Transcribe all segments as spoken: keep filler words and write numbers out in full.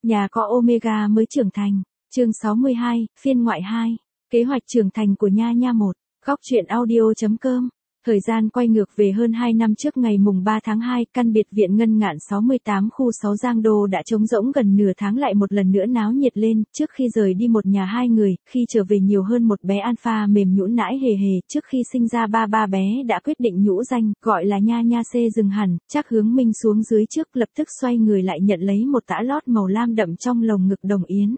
Nhà có Omega mới trưởng thành. Chương sáu mươi hai, phiên ngoại hai. Kế hoạch trưởng thành của Nha Nha một. Góc truyện audio chấm com. Thời gian quay ngược về hơn hai năm trước ngày mùng ba tháng hai, căn biệt viện Ngân Ngạn sáu mươi tám khu sáu Giang Đô đã trống rỗng gần nửa tháng lại một lần nữa náo nhiệt lên. Trước khi rời đi một nhà hai người, khi trở về nhiều hơn một bé alpha mềm nhũn nãi hề hề. Trước khi sinh ra ba ba bé đã quyết định nhũ danh, gọi là Nha Nha C. Dừng hẳn, Trác Hướng Minh xuống dưới trước lập tức xoay người lại nhận lấy một tã lót màu lam đậm trong lồng ngực Đồng Yến.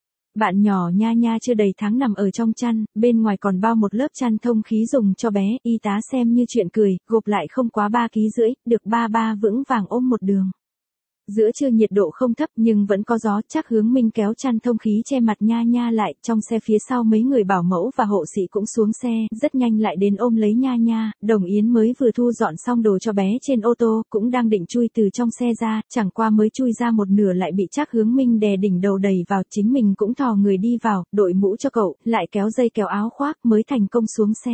Bạn nhỏ Nha Nha chưa đầy tháng nằm ở trong chăn, bên ngoài còn bao một lớp chăn thông khí dùng cho bé, y tá xem như chuyện cười, gộp lại không quá ba ký rưỡi, được ba ba vững vàng ôm một đường. Giữa trưa nhiệt độ không thấp nhưng vẫn có gió, Trác Hướng Minh kéo chăn thông khí che mặt Nha Nha lại, trong xe phía sau mấy người bảo mẫu và hộ sĩ cũng xuống xe, rất nhanh lại đến ôm lấy Nha Nha. Đồng Yến mới vừa thu dọn xong đồ cho bé trên ô tô, cũng đang định chui từ trong xe ra, chẳng qua mới chui ra một nửa lại bị Trác Hướng Minh đè đỉnh đầu đẩy vào, chính mình cũng thò người đi vào, đội mũ cho cậu, lại kéo dây kéo áo khoác mới thành công xuống xe.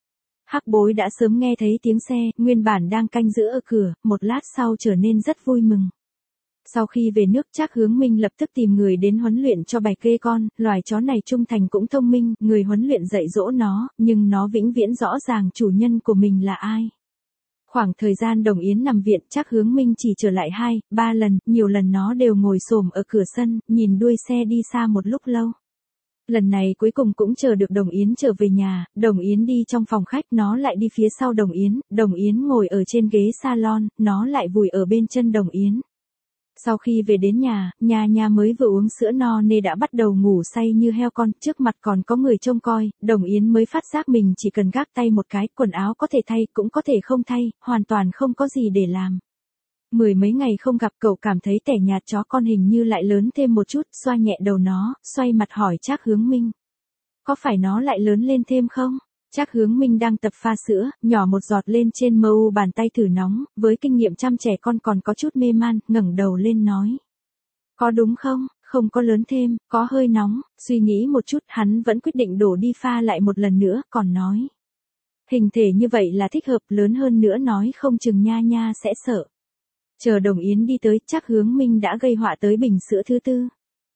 Hắc Bối đã sớm nghe thấy tiếng xe, nguyên bản đang canh giữ ở cửa, một lát sau trở nên rất vui mừng. Sau khi về nước, Trác Hướng Minh lập tức tìm người đến huấn luyện cho Bạch Kê Con, loài chó này trung thành cũng thông minh, người huấn luyện dạy dỗ nó, nhưng nó vĩnh viễn rõ ràng chủ nhân của mình là ai. Khoảng thời gian Đồng Yến nằm viện, Trác Hướng Minh chỉ trở lại hai, ba lần, nhiều lần nó đều ngồi xổm ở cửa sân, nhìn đuôi xe đi xa một lúc lâu. Lần này cuối cùng cũng chờ được Đồng Yến trở về nhà, Đồng Yến đi trong phòng khách, nó lại đi phía sau Đồng Yến, Đồng Yến ngồi ở trên ghế salon, nó lại vùi ở bên chân Đồng Yến. Sau khi về đến nhà, Nha Nha mới vừa uống sữa no nê đã bắt đầu ngủ say như heo con, trước mặt còn có người trông coi, Đồng Yến mới phát giác mình chỉ cần gác tay một cái, quần áo có thể thay cũng có thể không thay, hoàn toàn không có gì để làm. Mười mấy ngày không gặp, cậu cảm thấy tẻ nhạt chó con hình như lại lớn thêm một chút, xoa nhẹ đầu nó, xoay mặt hỏi Trác Hướng Minh. Có phải nó lại lớn lên thêm không? Trác Hướng Minh đang tập pha sữa, nhỏ một giọt lên trên mờ u bàn tay thử nóng, với kinh nghiệm chăm trẻ con còn có chút mê man, ngẩng đầu lên nói. Có đúng không? Không có lớn thêm, có hơi nóng, suy nghĩ một chút, hắn vẫn quyết định đổ đi pha lại một lần nữa, còn nói. Hình thể như vậy là thích hợp, lớn hơn nữa nói không chừng Nha Nha sẽ sợ. Chờ Đồng Yến đi tới, Trác Hướng Minh đã gây họa tới bình sữa thứ tư.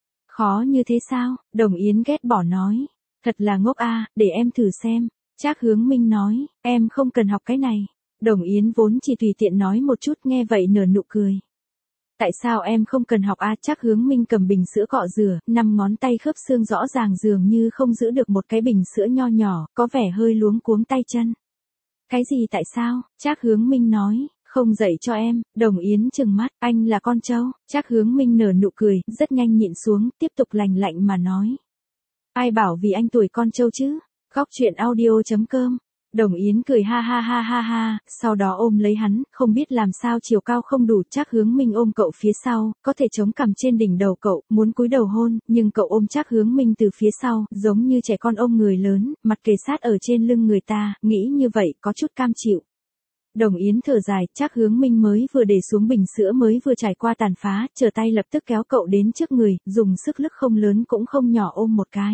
Khó như thế sao? Đồng Yến ghét bỏ nói. Thật là ngốc a, để em thử xem. Trác Hướng Minh nói, em không cần học cái này. Đồng Yến vốn chỉ tùy tiện nói một chút, nghe vậy nở nụ cười. Tại sao em không cần học a? Trác Hướng Minh cầm bình sữa cọ rửa, năm ngón tay khớp xương rõ ràng dường như không giữ được một cái bình sữa nho nhỏ, có vẻ hơi luống cuống tay chân. Cái gì tại sao? Trác Hướng Minh nói, không dạy cho em. Đồng Yến trừng mắt, anh là con trâu. Trác Hướng Minh nở nụ cười, rất nhanh nhịn xuống, tiếp tục lành lạnh mà nói. Ai bảo vì anh tuổi con trâu chứ? Góc truyện audio chấm com. Đồng Yến cười ha ha ha ha ha, sau đó ôm lấy hắn, không biết làm sao chiều cao không đủ, Trác Hướng Minh ôm cậu phía sau, có thể chống cằm trên đỉnh đầu cậu, muốn cúi đầu hôn, nhưng cậu ôm Trác Hướng Minh từ phía sau, giống như trẻ con ôm người lớn, mặt kề sát ở trên lưng người ta, nghĩ như vậy có chút cam chịu. Đồng Yến thở dài, Trác Hướng Minh mới vừa để xuống bình sữa mới vừa trải qua tàn phá, trở tay lập tức kéo cậu đến trước người, dùng sức lực không lớn cũng không nhỏ ôm một cái.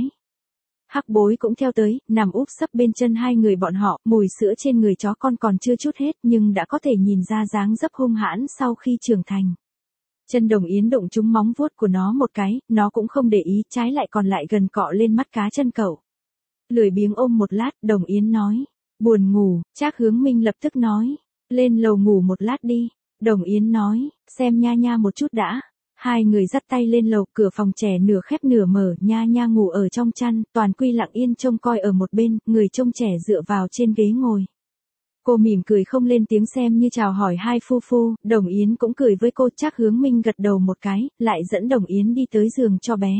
Hắc Bối cũng theo tới, nằm úp sấp bên chân hai người bọn họ, mùi sữa trên người chó con còn chưa chút hết nhưng đã có thể nhìn ra dáng dấp hung hãn sau khi trưởng thành. Chân Đồng Yến đụng trúng móng vuốt của nó một cái, nó cũng không để ý, trái lại còn lại gần cọ lên mắt cá chân cậu. Lười biếng ôm một lát, Đồng Yến nói, buồn ngủ. Trác Hướng Minh lập tức nói, lên lầu ngủ một lát đi. Đồng Yến nói, xem Nha Nha một chút đã. Hai người dắt tay lên lầu, cửa phòng trẻ nửa khép nửa mở, Nha Nha ngủ ở trong chăn, Toàn Quy lặng yên trông coi ở một bên, người trông trẻ dựa vào trên ghế ngồi. Cô mỉm cười không lên tiếng xem như chào hỏi hai phu phu, Đồng Yến cũng cười với cô. Trác Hướng Minh gật đầu một cái, lại dẫn Đồng Yến đi tới giường cho bé.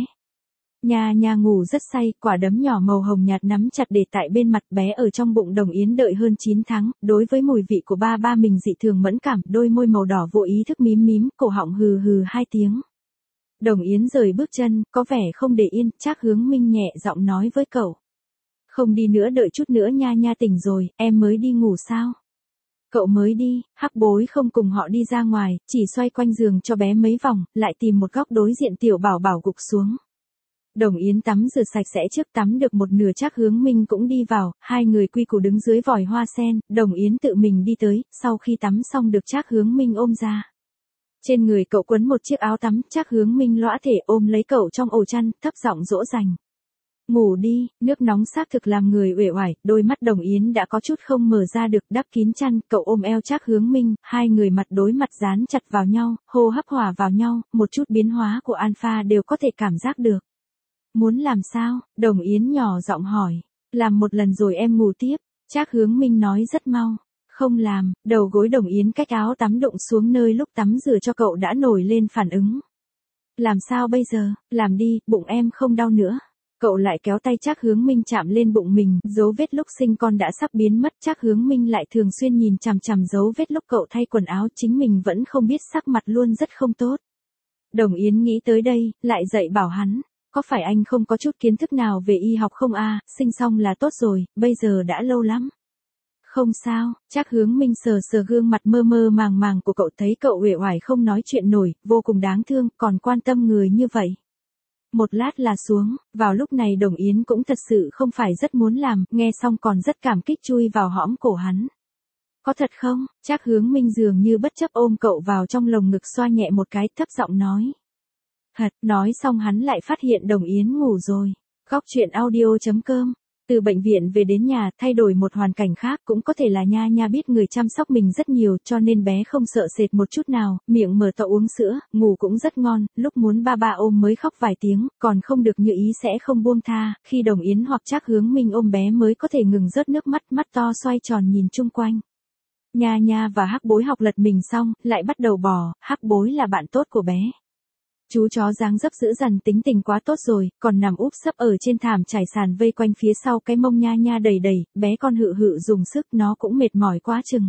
Nha Nha ngủ rất say, quả đấm nhỏ màu hồng nhạt nắm chặt để tại bên mặt, bé ở trong bụng Đồng Yến đợi hơn chín tháng, đối với mùi vị của ba ba mình dị thường mẫn cảm, đôi môi màu đỏ vô ý thức mím mím, cổ họng hừ hừ hai tiếng. Đồng Yến rời bước chân, có vẻ không để yên, Trác Hướng Minh nhẹ giọng nói với cậu. Không đi nữa, đợi chút nữa Nha Nha tỉnh rồi, em mới đi ngủ sao? Cậu mới đi. Hắc Bối không cùng họ đi ra ngoài, chỉ xoay quanh giường cho bé mấy vòng, lại tìm một góc đối diện Tiểu Bảo Bảo gục xuống. Đồng Yến tắm rửa sạch sẽ trước, tắm được một nửa Trác Hướng Minh cũng đi vào, hai người quy củ đứng dưới vòi hoa sen, Đồng Yến tự mình đi tới, sau khi tắm xong được Trác Hướng Minh ôm ra. Trên người cậu quấn một chiếc áo tắm, Trác Hướng Minh lõa thể ôm lấy cậu trong ổ chăn, thấp giọng dỗ dành. Ngủ đi, nước nóng xác thực làm người uể oải, đôi mắt Đồng Yến đã có chút không mở ra được, đắp kín chăn, cậu ôm eo Trác Hướng Minh, hai người mặt đối mặt dán chặt vào nhau, hô hấp hòa vào nhau, một chút biến hóa của Alpha đều có thể cảm giác được. Muốn làm sao? Đồng Yến nhỏ giọng hỏi. Làm một lần rồi em ngủ tiếp, Trác Hướng Minh nói rất mau. Không làm, đầu gối Đồng Yến cách áo tắm đụng xuống nơi lúc tắm rửa cho cậu đã nổi lên phản ứng. Làm sao bây giờ? Làm đi, bụng em không đau nữa. Cậu lại kéo tay Trác Hướng Minh chạm lên bụng mình, dấu vết lúc sinh con đã sắp biến mất. Trác Hướng Minh lại thường xuyên nhìn chằm chằm dấu vết lúc cậu thay quần áo, chính mình vẫn không biết, sắc mặt luôn rất không tốt. Đồng Yến nghĩ tới đây, lại dạy bảo hắn. Có phải anh không có chút kiến thức nào về y học không a? Sinh xong là tốt rồi, bây giờ đã lâu lắm. Không sao, Trác Hướng Minh sờ sờ gương mặt mơ mơ màng màng của cậu, thấy cậu uể oải không nói chuyện nổi, vô cùng đáng thương, còn quan tâm người như vậy. Một lát là xuống, vào lúc này Đồng Yến cũng thật sự không phải rất muốn làm, nghe xong còn rất cảm kích chui vào hõm cổ hắn. Có thật không? Trác Hướng Minh dường như bất chấp ôm cậu vào trong lồng ngực, xoa nhẹ một cái, thấp giọng nói. Thật, nói xong hắn lại phát hiện Đồng Yến ngủ rồi. Góc truyện audio chấm com. Từ bệnh viện về đến nhà, thay đổi một hoàn cảnh khác, cũng có thể là Nha Nha biết người chăm sóc mình rất nhiều, cho nên bé không sợ sệt một chút nào, miệng mở to uống sữa, ngủ cũng rất ngon, lúc muốn ba ba ôm mới khóc vài tiếng, còn không được như ý sẽ không buông tha, khi Đồng Yến hoặc Trác Hướng Minh ôm bé mới có thể ngừng rớt nước mắt, mắt to xoay tròn nhìn chung quanh. Nha Nha và Hắc Bối học lật mình xong, lại bắt đầu bò, Hắc Bối là bạn tốt của bé. Chú chó dáng dấp dữ dằn, tính tình quá tốt rồi, còn nằm úp sấp ở trên thảm trải sàn vây quanh phía sau cái mông Nha Nha đầy đầy, bé con hự hự dùng sức, nó cũng mệt mỏi quá chừng.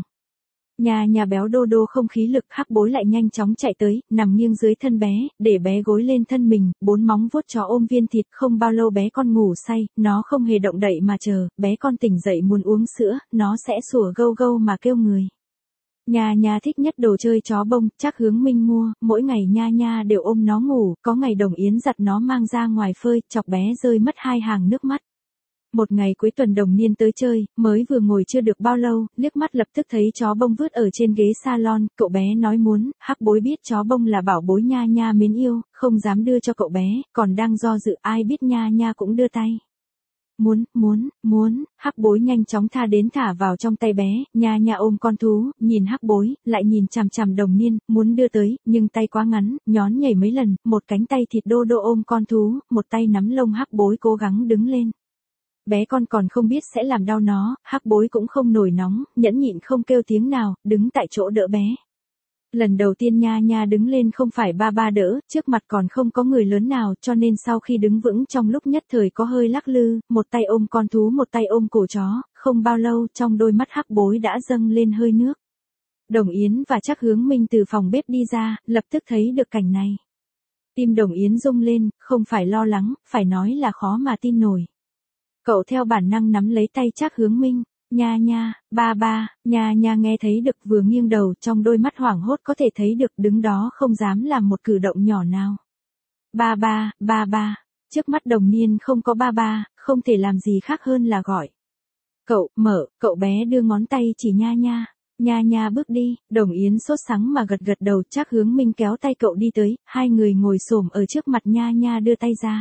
Nha Nha béo đô đô không khí lực, Hắc Bối lại nhanh chóng chạy tới, nằm nghiêng dưới thân bé, để bé gối lên thân mình, bốn móng vuốt chó ôm viên thịt, không bao lâu bé con ngủ say, nó không hề động đậy mà chờ, bé con tỉnh dậy muốn uống sữa, nó sẽ sủa gâu gâu mà kêu người. Nha Nha thích nhất đồ chơi chó bông, Trác Hướng Minh mua, mỗi ngày Nha Nha đều ôm nó ngủ, có ngày Đồng Yến giặt nó mang ra ngoài phơi, chọc bé rơi mất hai hàng nước mắt. Một ngày cuối tuần Đồng Niên tới chơi, mới vừa ngồi chưa được bao lâu, liếc mắt lập tức thấy chó bông vứt ở trên ghế salon, cậu bé nói muốn, Hắc Bối biết chó bông là bảo bối Nha Nha mến yêu, không dám đưa cho cậu bé, còn đang do dự, ai biết Nha Nha cũng đưa tay. Muốn, muốn, muốn, Hắc Bối nhanh chóng tha đến thả vào trong tay bé, Nha Nha ôm con thú, nhìn Hắc Bối, lại nhìn chằm chằm Đồng Niên, muốn đưa tới, nhưng tay quá ngắn, nhón nhảy mấy lần, một cánh tay thịt đô đô ôm con thú, một tay nắm lông Hắc Bối cố gắng đứng lên. Bé con còn không biết sẽ làm đau nó, Hắc Bối cũng không nổi nóng, nhẫn nhịn không kêu tiếng nào, đứng tại chỗ đỡ bé. Lần đầu tiên Nha Nha đứng lên không phải ba ba đỡ, trước mặt còn không có người lớn nào, cho nên sau khi đứng vững trong lúc nhất thời có hơi lắc lư, một tay ôm con thú một tay ôm cổ chó, không bao lâu trong đôi mắt Hắc Bối đã dâng lên hơi nước. Đồng Yến và Trác Hướng Minh từ phòng bếp đi ra, lập tức thấy được cảnh này. Tim Đồng Yến rung lên, không phải lo lắng, phải nói là khó mà tin nổi. Cậu theo bản năng nắm lấy tay Trác Hướng Minh. Nha Nha, ba ba, Nha Nha nghe thấy được vừa nghiêng đầu, trong đôi mắt hoảng hốt có thể thấy được, đứng đó không dám làm một cử động nhỏ nào. Ba ba, ba ba, trước mắt Đồng Niên không có ba ba, không thể làm gì khác hơn là gọi. Cậu, mở, cậu bé đưa ngón tay chỉ Nha Nha. Nha Nha bước đi, Đồng Yến sốt sắng mà gật gật đầu, Trác Hướng Minh kéo tay cậu đi tới, hai người ngồi xổm ở trước mặt Nha Nha đưa tay ra.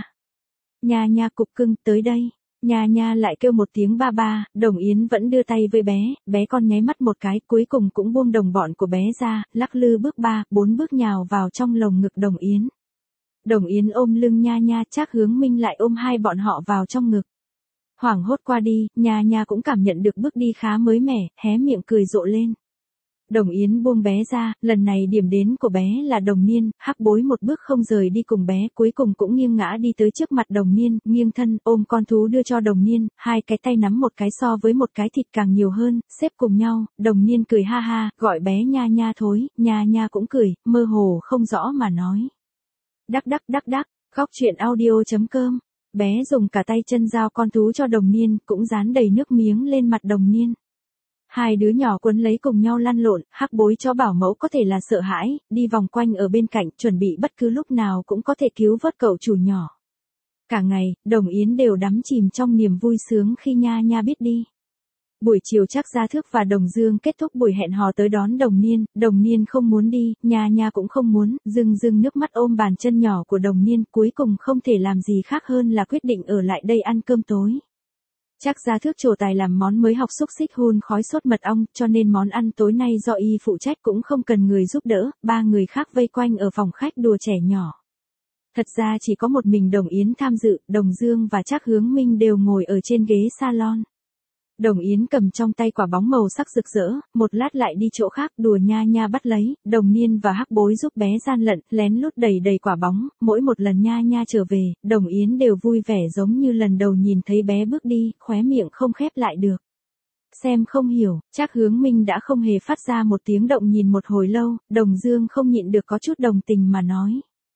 Nha Nha cục cưng, tới đây. Nha Nha lại kêu một tiếng ba ba, Đồng Yến vẫn đưa tay với bé, bé con nháy mắt một cái, cuối cùng cũng buông đồng bọn của bé ra, lắc lư bước ba, bốn bước nhào vào trong lồng ngực Đồng Yến. Đồng Yến ôm lưng Nha Nha, Trác Hướng Minh lại ôm hai bọn họ vào trong ngực. Hoảng hốt qua đi, Nha Nha cũng cảm nhận được bước đi khá mới mẻ, hé miệng cười rộ lên. Đồng Yến buông bé ra, lần này điểm đến của bé là Đồng Niên, Hắc Bối một bước không rời đi cùng bé, cuối cùng cũng nghiêng ngã đi tới trước mặt Đồng Niên, nghiêng thân, ôm con thú đưa cho Đồng Niên, hai cái tay nắm một cái so với một cái thịt càng nhiều hơn, xếp cùng nhau, Đồng Niên cười ha ha, gọi bé Nha Nha thối, Nha Nha cũng cười, mơ hồ không rõ mà nói. Đắc đắc đắc đắc, góc truyện audio chấm com, bé dùng cả tay chân giao con thú cho Đồng Niên, cũng dán đầy nước miếng lên mặt Đồng Niên. Hai đứa nhỏ quấn lấy cùng nhau lăn lộn, Hắc Bối cho bảo mẫu có thể là sợ hãi, đi vòng quanh ở bên cạnh, chuẩn bị bất cứ lúc nào cũng có thể cứu vớt cậu chủ nhỏ. Cả ngày, Đồng Yến đều đắm chìm trong niềm vui sướng khi Nha Nha biết đi. Buổi chiều Trác Gia Thước và Đồng Dương kết thúc buổi hẹn hò tới đón Đồng Niên, Đồng Niên không muốn đi, Nha Nha cũng không muốn, rưng rưng nước mắt ôm bàn chân nhỏ của Đồng Niên, cuối cùng không thể làm gì khác hơn là quyết định ở lại đây ăn cơm tối. Trác Gia Thước trổ tài làm món mới học xúc xích hun khói sốt mật ong, cho nên món ăn tối nay do y phụ trách cũng không cần người giúp đỡ, ba người khác vây quanh ở phòng khách đùa trẻ nhỏ. Thật ra chỉ có một mình Đồng Yến tham dự, Đồng Dương và Trác Hướng Minh đều ngồi ở trên ghế salon. Đồng Yến cầm trong tay quả bóng màu sắc rực rỡ, một lát lại đi chỗ khác đùa Nha Nha bắt lấy, Đồng Niên và Hắc Bối giúp bé gian lận, lén lút đầy đầy quả bóng, mỗi một lần Nha Nha trở về, Đồng Yến đều vui vẻ giống như lần đầu nhìn thấy bé bước đi, khóe miệng không khép lại được. Xem không hiểu, Trác Hướng Minh đã không hề phát ra một tiếng động nhìn một hồi lâu, Đồng Dương không nhịn được có chút đồng tình mà nói.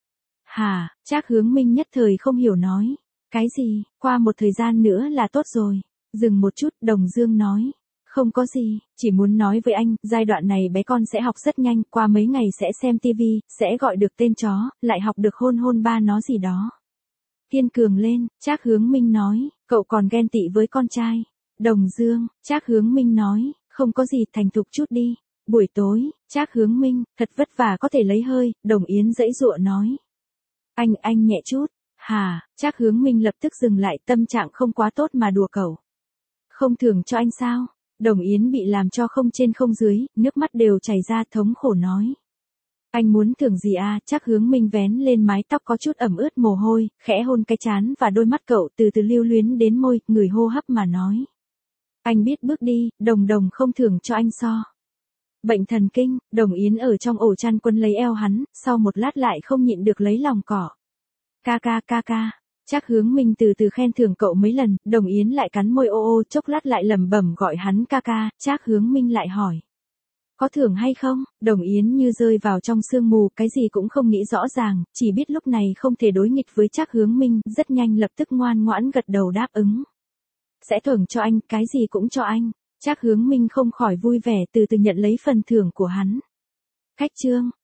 Hả, Trác Hướng Minh nhất thời không hiểu nói. Cái gì, qua một thời gian nữa là tốt rồi. Dừng một chút, Đồng Dương nói. Không có gì, chỉ muốn nói với anh, giai đoạn này bé con sẽ học rất nhanh, qua mấy ngày sẽ xem tivi, sẽ gọi được tên chó, lại học được hôn hôn ba nó gì đó. Kiên cường lên, Trác Hướng Minh nói, cậu còn ghen tị với con trai. Đồng Dương, Trác Hướng Minh nói, không có gì, thành thục chút đi. Buổi tối, Trác Hướng Minh, thật vất vả có thể lấy hơi, Đồng Yến giãy giụa nói. Anh, anh nhẹ chút. Hà, Trác Hướng Minh lập tức dừng lại, tâm trạng không quá tốt mà đùa cậu. Không thưởng cho anh sao? Đồng Yến bị làm cho không trên không dưới, nước mắt đều chảy ra, thống khổ nói. Anh muốn thưởng gì à? Trác Hướng Minh vén lên mái tóc có chút ẩm ướt mồ hôi, khẽ hôn cái trán và đôi mắt cậu, từ từ lưu luyến đến môi, người hô hấp mà nói. Anh biết bước đi, Đồng Đồng không thưởng cho anh so. Bệnh thần kinh, Đồng Yến ở trong ổ chăn quấn lấy eo hắn, sau một lát lại không nhịn được lấy lòng cỏ. Ca ca ca ca. Trác Hướng Minh từ từ khen thưởng cậu mấy lần, Đồng Yến lại cắn môi ô ô, chốc lát lại lẩm bẩm gọi hắn ca ca, Trác Hướng Minh lại hỏi. Có thưởng hay không? Đồng Yến như rơi vào trong sương mù, cái gì cũng không nghĩ rõ ràng, chỉ biết lúc này không thể đối nghịch với Trác Hướng Minh, rất nhanh lập tức ngoan ngoãn gật đầu đáp ứng. Sẽ thưởng cho anh, cái gì cũng cho anh. Trác Hướng Minh không khỏi vui vẻ từ từ nhận lấy phần thưởng của hắn. Khách trương,